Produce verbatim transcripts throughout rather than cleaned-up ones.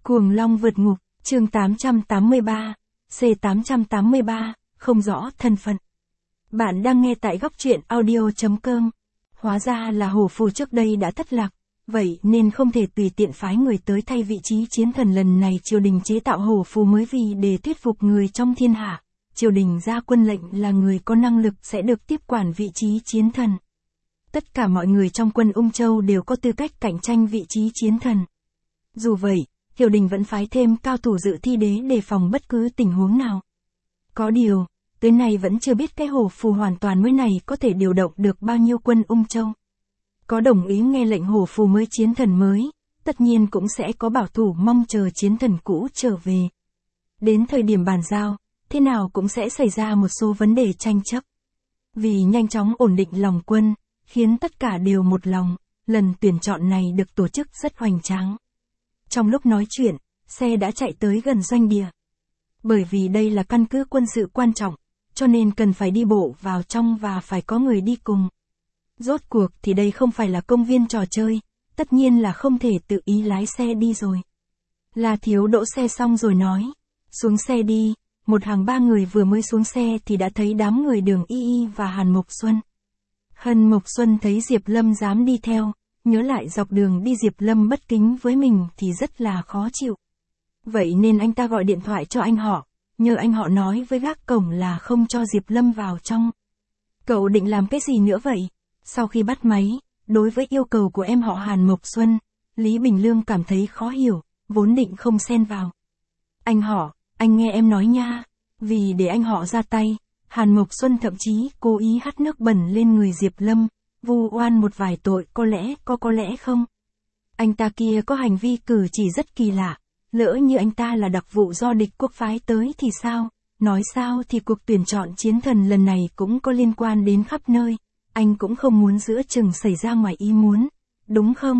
Cuồng Long vượt ngục, chương tám trăm tám mươi ba, C tám trăm tám mươi ba, không rõ thân phận. Bạn đang nghe tại góc truyện audio chấm com. Hóa ra là hổ phù trước đây đã thất lạc, vậy nên không thể tùy tiện phái người tới thay vị trí chiến thần. Lần này triều đình chế tạo hổ phù mới vì để thuyết phục người trong thiên hạ. Triều đình ra quân lệnh là người có năng lực sẽ được tiếp quản vị trí chiến thần. Tất cả mọi người trong quân Ung Châu đều có tư cách cạnh tranh vị trí chiến thần. Dù vậy, triều đình vẫn phái thêm cao thủ dự thi đế đề phòng bất cứ tình huống nào. Có điều, tới nay vẫn chưa biết cái hổ phù hoàn toàn mới này có thể điều động được bao nhiêu quân Ung Châu. Có đồng ý nghe lệnh hổ phù mới chiến thần mới, tất nhiên cũng sẽ có bảo thủ mong chờ chiến thần cũ trở về. Đến thời điểm bàn giao, thế nào cũng sẽ xảy ra một số vấn đề tranh chấp. Vì nhanh chóng ổn định lòng quân, khiến tất cả đều một lòng, lần tuyển chọn này được tổ chức rất hoành tráng. Trong lúc nói chuyện, xe đã chạy tới gần doanh địa. Bởi vì đây là căn cứ quân sự quan trọng, cho nên cần phải đi bộ vào trong và phải có người đi cùng. Rốt cuộc thì đây không phải là công viên trò chơi, tất nhiên là không thể tự ý lái xe đi rồi. La Thiếu đỗ xe xong rồi nói, xuống xe đi. Một hàng ba người vừa mới xuống xe thì đã thấy đám người Đường Y Y và Hàn Mộc Xuân. Hàn Mộc Xuân thấy Diệp Lâm dám đi theo, nhớ lại dọc đường đi Diệp Lâm bất kính với mình thì rất là khó chịu. Vậy nên anh ta gọi điện thoại cho anh họ, nhờ anh họ nói với gác cổng là không cho Diệp Lâm vào trong. Cậu định làm cái gì nữa vậy? Sau khi bắt máy, đối với yêu cầu của em họ Hàn Mộc Xuân, Lý Bình Lương cảm thấy khó hiểu, vốn định không xen vào. Anh họ, anh nghe em nói nha, vì để anh họ ra tay, Hàn Mộc Xuân thậm chí cố ý hắt nước bẩn lên người Diệp Lâm, vu oan một vài tội có lẽ có có lẽ không. Anh ta kia có hành vi cử chỉ rất kỳ lạ, lỡ như anh ta là đặc vụ do địch quốc phái tới thì sao, nói sao thì cuộc tuyển chọn chiến thần lần này cũng có liên quan đến khắp nơi, anh cũng không muốn giữa chừng xảy ra ngoài ý muốn, đúng không?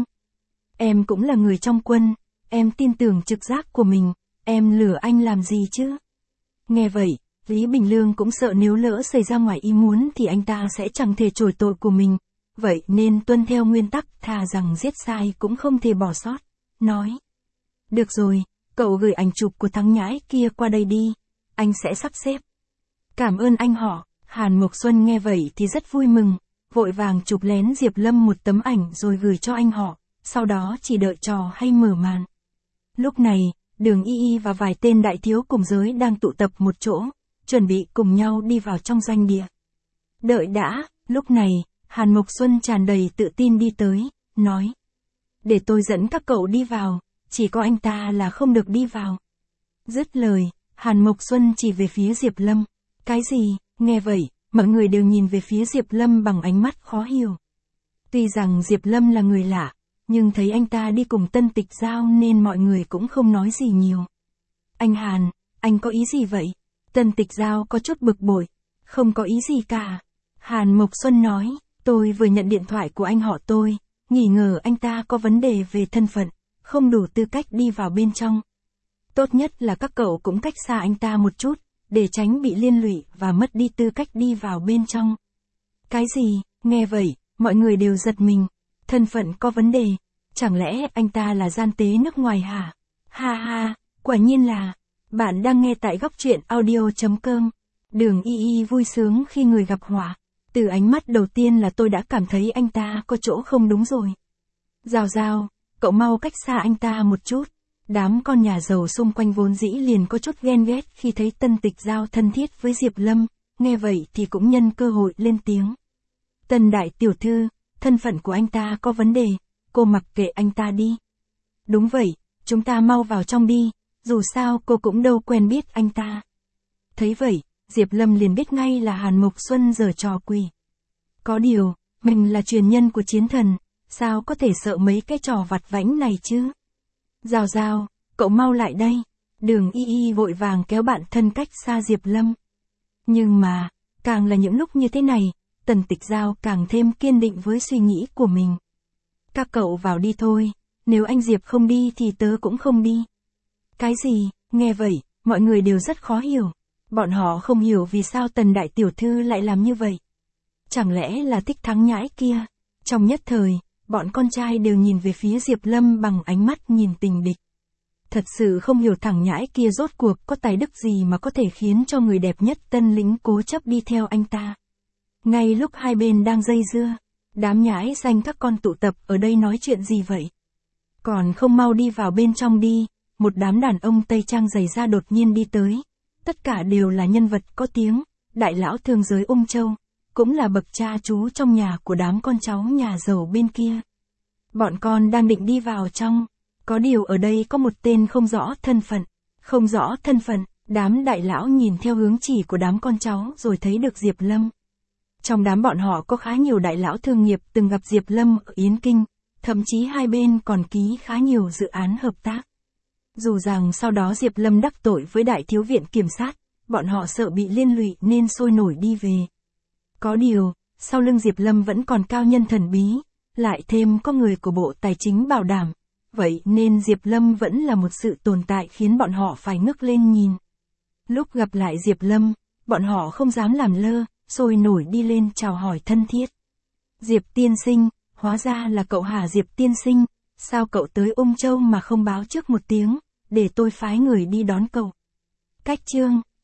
Em cũng là người trong quân, em tin tưởng trực giác của mình. Em lừa anh làm gì chứ? Nghe vậy, Lý Bình Lương cũng sợ nếu lỡ xảy ra ngoài ý muốn thì anh ta sẽ chẳng thể chối tội của mình. Vậy nên tuân theo nguyên tắc thà rằng giết sai cũng không thể bỏ sót. Nói. Được rồi, cậu gửi ảnh chụp của thằng nhãi kia qua đây đi. Anh sẽ sắp xếp. Cảm ơn anh họ. Hàn Mộc Xuân nghe vậy thì rất vui mừng. Vội vàng chụp lén Diệp Lâm một tấm ảnh rồi gửi cho anh họ. Sau đó chỉ đợi trò hay mở màn. Lúc này, Đường Y Y và vài tên đại thiếu cùng giới đang tụ tập một chỗ, chuẩn bị cùng nhau đi vào trong doanh địa. Đợi đã, lúc này, Hàn Mộc Xuân tràn đầy tự tin đi tới, nói. Để tôi dẫn các cậu đi vào, chỉ có anh ta là không được đi vào. Dứt lời, Hàn Mộc Xuân chỉ về phía Diệp Lâm. Cái gì? Nghe vậy, mọi người đều nhìn về phía Diệp Lâm bằng ánh mắt khó hiểu. Tuy rằng Diệp Lâm là người lạ, nhưng thấy anh ta đi cùng Tân Tịch Giao nên mọi người cũng không nói gì nhiều. Anh Hàn, anh có ý gì vậy? Tân Tịch Giao có chút bực bội. Không có ý gì cả. Hàn Mộc Xuân nói, tôi vừa nhận điện thoại của anh họ tôi, nghi ngờ anh ta có vấn đề về thân phận, không đủ tư cách đi vào bên trong. Tốt nhất là các cậu cũng cách xa anh ta một chút, để tránh bị liên lụy và mất đi tư cách đi vào bên trong. Cái gì? Nghe vậy, mọi người đều giật mình. Thân phận có vấn đề, chẳng lẽ anh ta là gian tế nước ngoài hả? Ha ha, quả nhiên là. Bạn đang nghe tại góc truyện audio chấm com. Đường Y Y vui sướng khi người gặp họa. Từ ánh mắt đầu tiên là tôi đã cảm thấy anh ta có chỗ không đúng rồi. Giao Giao, cậu mau cách xa anh ta một chút. Đám con nhà giàu xung quanh vốn dĩ liền có chút ghen ghét khi thấy Tân Tịch Giao thân thiết với Diệp Lâm, nghe vậy thì cũng nhân cơ hội lên tiếng. Tân đại tiểu thư, thân phận của anh ta có vấn đề, cô mặc kệ anh ta đi. Đúng vậy, chúng ta mau vào trong đi, dù sao cô cũng đâu quen biết anh ta. Thấy vậy, Diệp Lâm liền biết ngay là Hàn Mộc Xuân giở trò quỷ. Có điều, mình là truyền nhân của chiến thần, sao có thể sợ mấy cái trò vặt vãnh này chứ? Giao Giao, cậu mau lại đây. Đường Y Y vội vàng kéo bạn thân cách xa Diệp Lâm. Nhưng mà, càng là những lúc như thế này, Tần Tịch Giao càng thêm kiên định với suy nghĩ của mình. Các cậu vào đi thôi, nếu anh Diệp không đi thì tớ cũng không đi. Cái gì? Nghe vậy, mọi người đều rất khó hiểu. Bọn họ không hiểu vì sao Tần đại tiểu thư lại làm như vậy. Chẳng lẽ là thích thắng nhãi kia? Trong nhất thời, bọn con trai đều nhìn về phía Diệp Lâm bằng ánh mắt nhìn tình địch. Thật sự không hiểu thằng nhãi kia rốt cuộc có tài đức gì mà có thể khiến cho người đẹp nhất Tân Lĩnh cố chấp đi theo anh ta. Ngay lúc hai bên đang dây dưa, đám nhãi xanh các con tụ tập ở đây nói chuyện gì vậy? Còn không mau đi vào bên trong đi, một đám đàn ông Tây Trang giày da đột nhiên đi tới. Tất cả đều là nhân vật có tiếng, đại lão thương giới Ung Châu, cũng là bậc cha chú trong nhà của đám con cháu nhà giàu bên kia. Bọn con đang định đi vào trong, có điều ở đây có một tên không rõ thân phận. Không rõ thân phận, đám đại lão nhìn theo hướng chỉ của đám con cháu rồi thấy được Diệp Lâm. Trong đám bọn họ có khá nhiều đại lão thương nghiệp từng gặp Diệp Lâm ở Yến Kinh, thậm chí hai bên còn ký khá nhiều dự án hợp tác. Dù rằng sau đó Diệp Lâm đắc tội với đại thiếu viện kiểm sát, bọn họ sợ bị liên lụy nên sôi nổi đi về. Có điều, sau lưng Diệp Lâm vẫn còn cao nhân thần bí, lại thêm có người của Bộ Tài chính bảo đảm, vậy nên Diệp Lâm vẫn là một sự tồn tại khiến bọn họ phải ngước lên nhìn. Lúc gặp lại Diệp Lâm, bọn họ không dám làm lơ, sôi nổi đi lên chào hỏi thân thiết. Diệp tiên sinh, hóa ra là cậu hả Diệp tiên sinh, sao cậu tới Ung Châu mà không báo trước một tiếng, để tôi phái người đi đón cậu. Cách chương